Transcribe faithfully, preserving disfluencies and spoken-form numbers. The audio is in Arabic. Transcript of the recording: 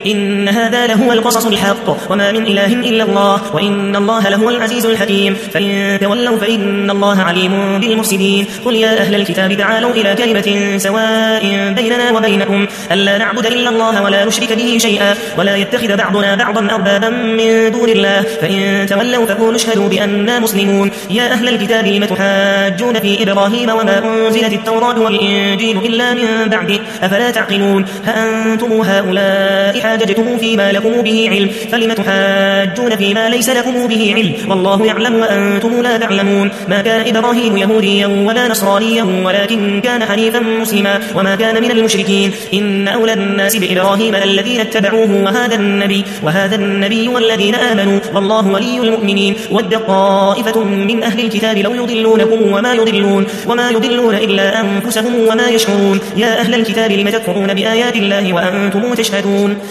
إن هذا لهو القصص الحق وما من إله إلا الله وإن الله لهو العزيز الحكيم فإن تولوا فإن الله عليم بالمفسدين قل يا أهل الكتاب تعالوا إلى كلمة سواء بيننا وبينكم ألا نعبد إلا الله ولا نشرك به شيئا ولا يتخذ بعضنا بعضا أربابا من دون الله فإن تولوا فقولوا اشهدوا بأننا مسلمون يا أهل الكتاب لم تحاجون في إبراهيم وما أنزلت التوراة والإنجيل إلا من بعده أفلا تعقلون هأنتم هؤلاء حاججتم فيما لكم به علم فلم تحاجون فيما ليس لكم به علم والله يعلم وأنتم لا تعلمون ما كان إبراهيم يهوديا ولا نصرانيا ولكن كان حنيفا مسلما وما كان من المشركين إن أولى الناس بإبراهيم الذين اتبعوه وهذا النبي وهذا النبي والذين آمنوا والله ولي المؤمنين ود طائفة من أهل الكتاب لو يضلونكم وما يضلون وما يضلون إلا أنفسهم وما يشعرون يا أهل الكتاب لم تكفرون بآيات الله وأنتم تشهدون